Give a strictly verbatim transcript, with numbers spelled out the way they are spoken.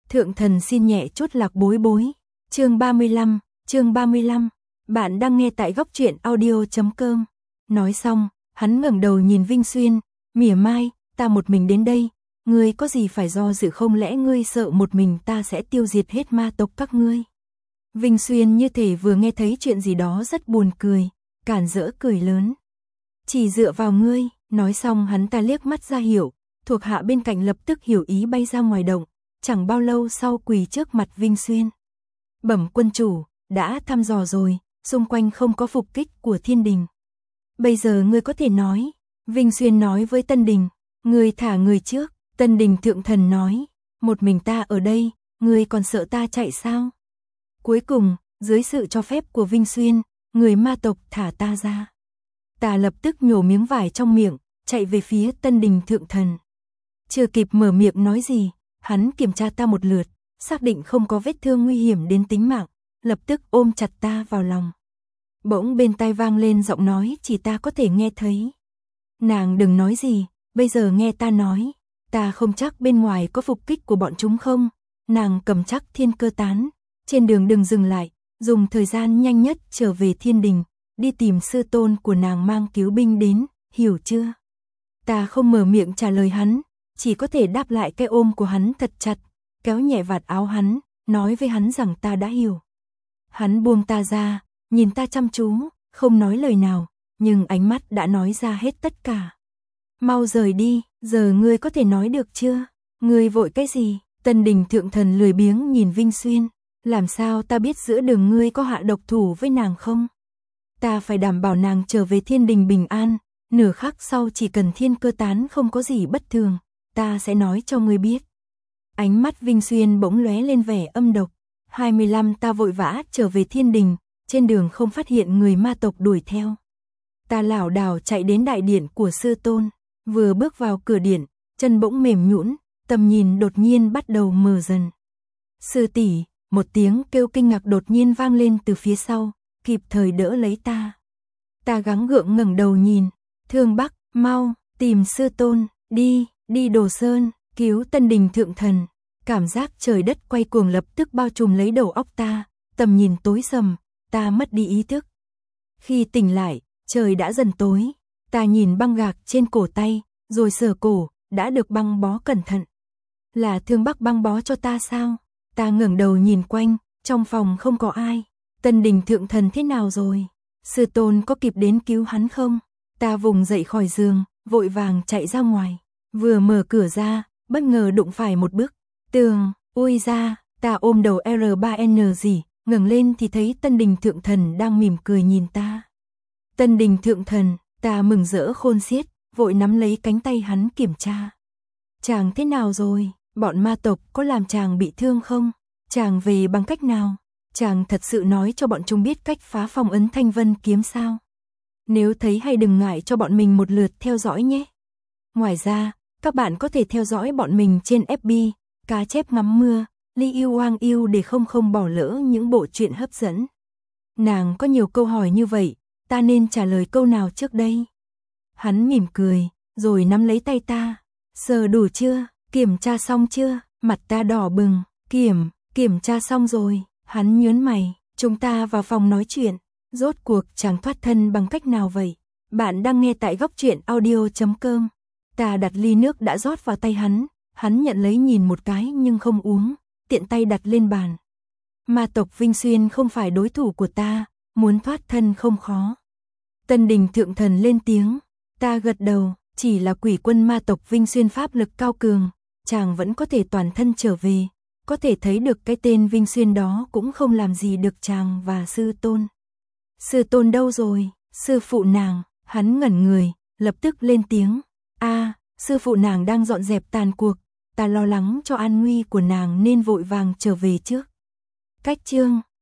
Thượng thần xin nhẹ chút lạc bối bối. Chương ba mươi lăm, chương ba mươi lăm. Bạn đang nghe tại góc truyện audio chấm com. Nói xong, hắn ngẩng đầu nhìn Vinh Xuyên, mỉa mai, ta một mình đến đây, ngươi có gì phải do dự, không lẽ ngươi sợ một mình ta sẽ tiêu diệt hết ma tộc các ngươi? Vinh Xuyên như thể vừa nghe thấy chuyện gì đó rất buồn cười, cản rỡ cười lớn. Chỉ dựa vào ngươi, nói xong hắn ta liếc mắt ra hiệu, thuộc hạ bên cạnh lập tức hiểu ý bay ra ngoài động, chẳng bao lâu sau quỳ trước mặt Vinh Xuyên. Bẩm quân chủ, đã thăm dò rồi, xung quanh không có phục kích của thiên đình. Bây giờ ngươi có thể nói. Vinh Xuyên nói với Tân Đình, ngươi thả người trước. Tân Đình thượng thần nói, một mình ta ở đây, ngươi còn sợ ta chạy sao? Cuối cùng, dưới sự cho phép của Vinh Xuyên, người ma tộc thả ta ra. Ta lập tức nhổ miếng vải trong miệng, chạy về phía Tân Đình thượng thần. Chưa kịp mở miệng nói gì, hắn kiểm tra ta một lượt, xác định không có vết thương nguy hiểm đến tính mạng, lập tức ôm chặt ta vào lòng. Bỗng bên tai vang lên giọng nói chỉ ta có thể nghe thấy. Nàng đừng nói gì, bây giờ nghe ta nói, ta không chắc bên ngoài có phục kích của bọn chúng không, nàng cầm chắc thiên cơ tán, trên đường đừng dừng lại, dùng thời gian nhanh nhất trở về thiên đình, đi tìm sư tôn của nàng mang cứu binh đến, hiểu chưa? Ta không mở miệng trả lời hắn, chỉ có thể đáp lại cái ôm của hắn thật chặt, kéo nhẹ vạt áo hắn, nói với hắn rằng ta đã hiểu. Hắn buông ta ra, nhìn ta chăm chú, không nói lời nào, nhưng ánh mắt đã nói ra hết tất cả. Mau rời đi, giờ ngươi có thể nói được chưa? Ngươi vội cái gì? Tân Đình thượng thần lười biếng nhìn Vinh Xuyên, làm sao ta biết giữa đường ngươi có hạ độc thủ với nàng không? Ta phải đảm bảo nàng trở về thiên đình bình an, nửa khắc sau chỉ cần thiên cơ tán không có gì bất thường, ta sẽ nói cho ngươi biết. Ánh mắt Vinh Xuyên bỗng lóe lên vẻ âm độc. hai mươi lăm ta vội vã trở về thiên đình, trên đường không phát hiện người ma tộc đuổi theo. Ta lảo đảo chạy đến đại điện của sư tôn, vừa bước vào cửa điện, chân bỗng mềm nhũn, tầm nhìn đột nhiên bắt đầu mờ dần. Sư tỷ, một tiếng kêu kinh ngạc đột nhiên vang lên từ phía sau, kịp thời đỡ lấy ta. Ta gắng gượng ngẩng đầu nhìn, Thương Bắc, mau, tìm sư tôn, đi, đi Đồ Sơn, cứu Tân Đình thượng thần. Cảm giác trời đất quay cuồng lập tức bao trùm lấy đầu óc ta, tầm nhìn tối sầm, ta mất đi ý thức. Khi tỉnh lại, trời đã dần tối, ta nhìn băng gạc trên cổ tay, rồi sờ cổ, đã được băng bó cẩn thận. Là Thương Bắc băng bó cho ta sao? Ta ngẩng đầu nhìn quanh, trong phòng không có ai. Tân Đình thượng thần thế nào rồi? Sư tôn có kịp đến cứu hắn không? Ta vùng dậy khỏi giường, vội vàng chạy ra ngoài. Vừa mở cửa ra, bất ngờ đụng phải một bức tường, ui ra, ta ôm đầu R ba N gì, ngẩng lên thì thấy Tân Đình thượng thần đang mỉm cười nhìn ta. Tân Đình thượng thần, ta mừng rỡ khôn xiết, vội nắm lấy cánh tay hắn kiểm tra. Chàng thế nào rồi? Bọn ma tộc có làm chàng bị thương không? Chàng về bằng cách nào? Chàng thật sự nói cho bọn chúng biết cách phá phong ấn Thanh Vân kiếm sao? Nếu thấy hay đừng ngại cho bọn mình một lượt theo dõi nhé. Ngoài ra, các bạn có thể theo dõi bọn mình trên F B, Cá chép ngắm mưa, Li yêu Wang yêu để không không bỏ lỡ những bộ truyện hấp dẫn. Nàng có nhiều câu hỏi như vậy, ta nên trả lời câu nào trước đây? Hắn mỉm cười, rồi nắm lấy tay ta. Sờ đủ chưa? Kiểm tra xong chưa? Mặt ta đỏ bừng. Kiểm, kiểm tra xong rồi. Hắn nhớn mày. Chúng ta vào phòng nói chuyện. Rốt cuộc chàng thoát thân bằng cách nào vậy? Bạn đang nghe tại góc truyện audio chấm com. Ta đặt ly nước đã rót vào tay hắn. Hắn nhận lấy nhìn một cái nhưng không uống, tiện tay đặt lên bàn. Ma tộc Vinh Xuyên không phải đối thủ của ta, muốn thoát thân không khó. Tân Đình thượng thần lên tiếng, ta gật đầu, chỉ là quỷ quân ma tộc Vinh Xuyên pháp lực cao cường, chàng vẫn có thể toàn thân trở về, có thể thấy được cái tên Vinh Xuyên đó cũng không làm gì được chàng và sư tôn. Sư tôn đâu rồi? Sư phụ nàng, hắn ngẩn người, lập tức lên tiếng, a, sư phụ nàng đang dọn dẹp tàn cuộc. Ta lo lắng cho an nguy của nàng nên vội vàng trở về trước. Cách chương